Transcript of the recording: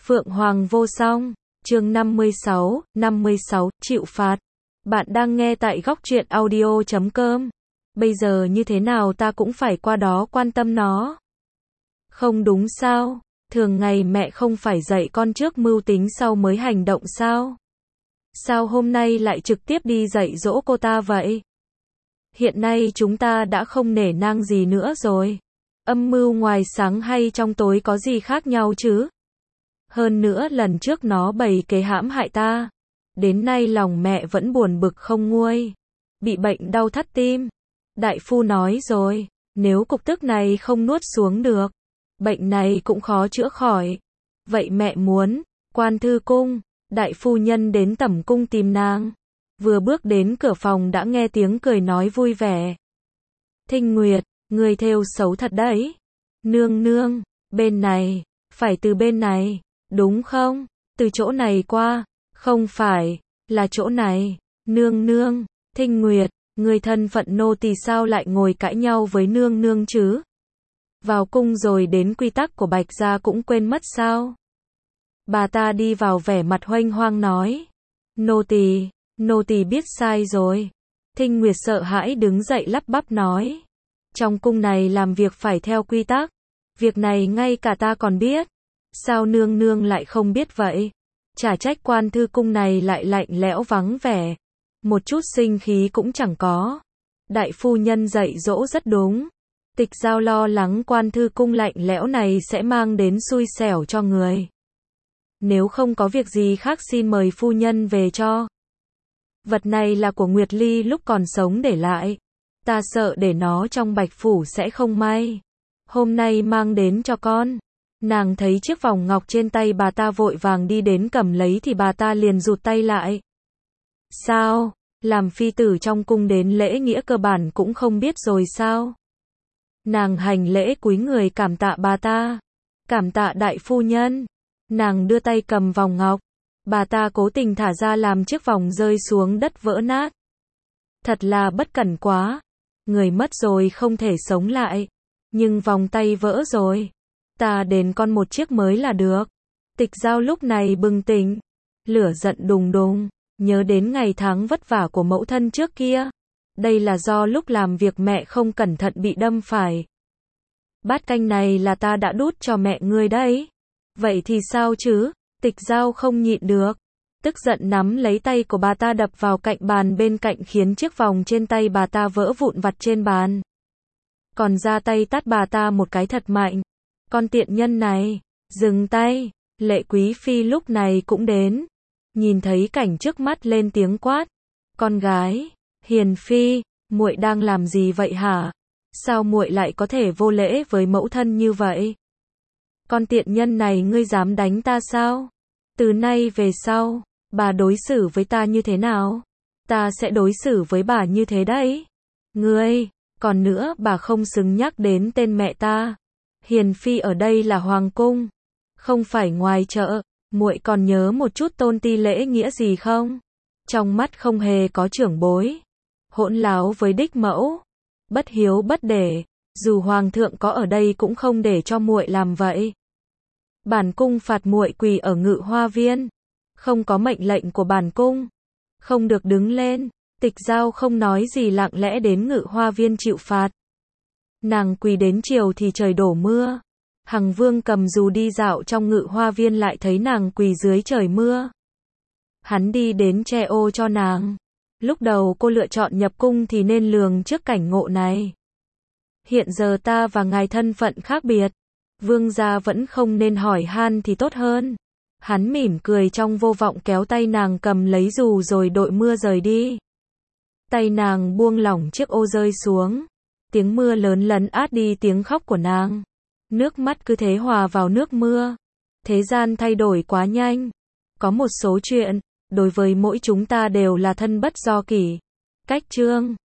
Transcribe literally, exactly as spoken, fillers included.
Phượng Hoàng vô song, chương năm mươi sáu, năm mươi sáu, chịu phạt. Bạn đang nghe tại góc truyện audio chấm com. Bây giờ như thế nào ta cũng phải qua đó quan tâm nó. Không đúng sao? Thường ngày mẹ không phải dạy con trước mưu tính sau mới hành động sao? Sao hôm nay lại trực tiếp đi dạy dỗ cô ta vậy? Hiện nay chúng ta đã không nể nang gì nữa rồi. Âm mưu ngoài sáng hay trong tối có gì khác nhau chứ? Hơn nữa lần trước nó bày kế hãm hại ta. Đến nay lòng mẹ vẫn buồn bực không nguôi. Bị bệnh đau thắt tim. Đại phu nói rồi, nếu cục tức này không nuốt xuống được, bệnh này cũng khó chữa khỏi. Vậy mẹ muốn, Quan Thư Cung, đại phu nhân đến tẩm cung tìm nàng. Vừa bước đến cửa phòng đã nghe tiếng cười nói vui vẻ. Thinh Nguyệt, người thêu xấu thật đấy. Nương nương, bên này, phải từ bên này, đúng không? Từ chỗ này qua, không phải, là chỗ này. Nương nương, Thinh Nguyệt, người thân phận nô tỳ sao lại ngồi cãi nhau với nương nương chứ? Vào cung rồi đến quy tắc của Bạch gia cũng quên mất sao? Bà ta đi vào vẻ mặt huênh hoang nói. Nô tỳ, nô tỳ biết sai rồi. Thinh Nguyệt sợ hãi đứng dậy lắp bắp nói. Trong cung này làm việc phải theo quy tắc. Việc này ngay cả ta còn biết. Sao nương nương lại không biết vậy? Chả trách Quan Thư Cung này lại lạnh lẽo vắng vẻ. Một chút sinh khí cũng chẳng có. Đại phu nhân dạy dỗ rất đúng. Tịch Giao lo lắng Quan Thư Cung lạnh lẽo này sẽ mang đến xui xẻo cho người. Nếu không có việc gì khác xin mời phu nhân về cho. Vật này là của Nguyệt Ly lúc còn sống để lại. Ta sợ để nó trong Bạch Phủ sẽ không may. Hôm nay mang đến cho con. Nàng thấy chiếc vòng ngọc trên tay bà ta vội vàng đi đến cầm lấy thì bà ta liền rụt tay lại. Sao? Làm phi tử trong cung đến lễ nghĩa cơ bản cũng không biết rồi sao? Nàng hành lễ cúi người cảm tạ bà ta. Cảm tạ đại phu nhân. Nàng đưa tay cầm vòng ngọc. Bà ta cố tình thả ra làm chiếc vòng rơi xuống đất vỡ nát. Thật là bất cẩn quá. Người mất rồi không thể sống lại. Nhưng vòng tay vỡ rồi. Ta đền con một chiếc mới là được. Tịch Giao lúc này bừng tỉnh. Lửa giận đùng đùng. Nhớ đến ngày tháng vất vả của mẫu thân trước kia. Đây là do lúc làm việc mẹ không cẩn thận bị đâm phải. Bát canh này là ta đã đút cho mẹ ngươi đấy. Vậy thì sao chứ? Tịch Giao không nhịn được. Tức giận nắm lấy tay của bà ta đập vào cạnh bàn bên cạnh khiến chiếc vòng trên tay bà ta vỡ vụn vặt trên bàn. Còn ra tay tát bà ta một cái thật mạnh. Con tiện nhân này, dừng tay. Lệ Quý Phi lúc này cũng đến. Nhìn thấy cảnh trước mắt lên tiếng quát. Con gái, Hiền Phi, muội đang làm gì vậy hả? Sao muội lại có thể vô lễ với mẫu thân như vậy? Con tiện nhân này ngươi dám đánh ta sao? Từ nay về sau, bà đối xử với ta như thế nào? Ta sẽ đối xử với bà như thế đấy. Ngươi, còn nữa bà không xứng nhắc đến tên mẹ ta. Hiền Phi ở đây là hoàng cung, không phải ngoài chợ. Muội còn nhớ một chút tôn ti lễ nghĩa gì không? Trong mắt không hề có trưởng bối. Hỗn láo với đích mẫu. Bất hiếu bất để. Dù hoàng thượng có ở đây cũng không để cho muội làm vậy. Bản cung phạt muội quỳ ở Ngự Hoa Viên. Không có mệnh lệnh của bản cung. Không được đứng lên. Tịch Giao không nói gì lặng lẽ đến Ngự Hoa Viên chịu phạt. Nàng quỳ đến chiều thì trời đổ mưa. Hằng Vương cầm dù đi dạo trong Ngự Hoa Viên lại thấy nàng quỳ dưới trời mưa. Hắn đi đến che ô cho nàng. Lúc đầu cô lựa chọn nhập cung thì nên lường trước cảnh ngộ này. Hiện giờ ta và ngài thân phận khác biệt. Vương gia vẫn không nên hỏi han thì tốt hơn. Hắn mỉm cười trong vô vọng kéo tay nàng cầm lấy dù rồi đội mưa rời đi. Tay nàng buông lỏng chiếc ô rơi xuống. Tiếng mưa lớn lấn át đi tiếng khóc của nàng. Nước mắt cứ thế hòa vào nước mưa. Thế gian thay đổi quá nhanh. Có một số chuyện, đối với mỗi chúng ta đều là thân bất do kỷ. Cách chương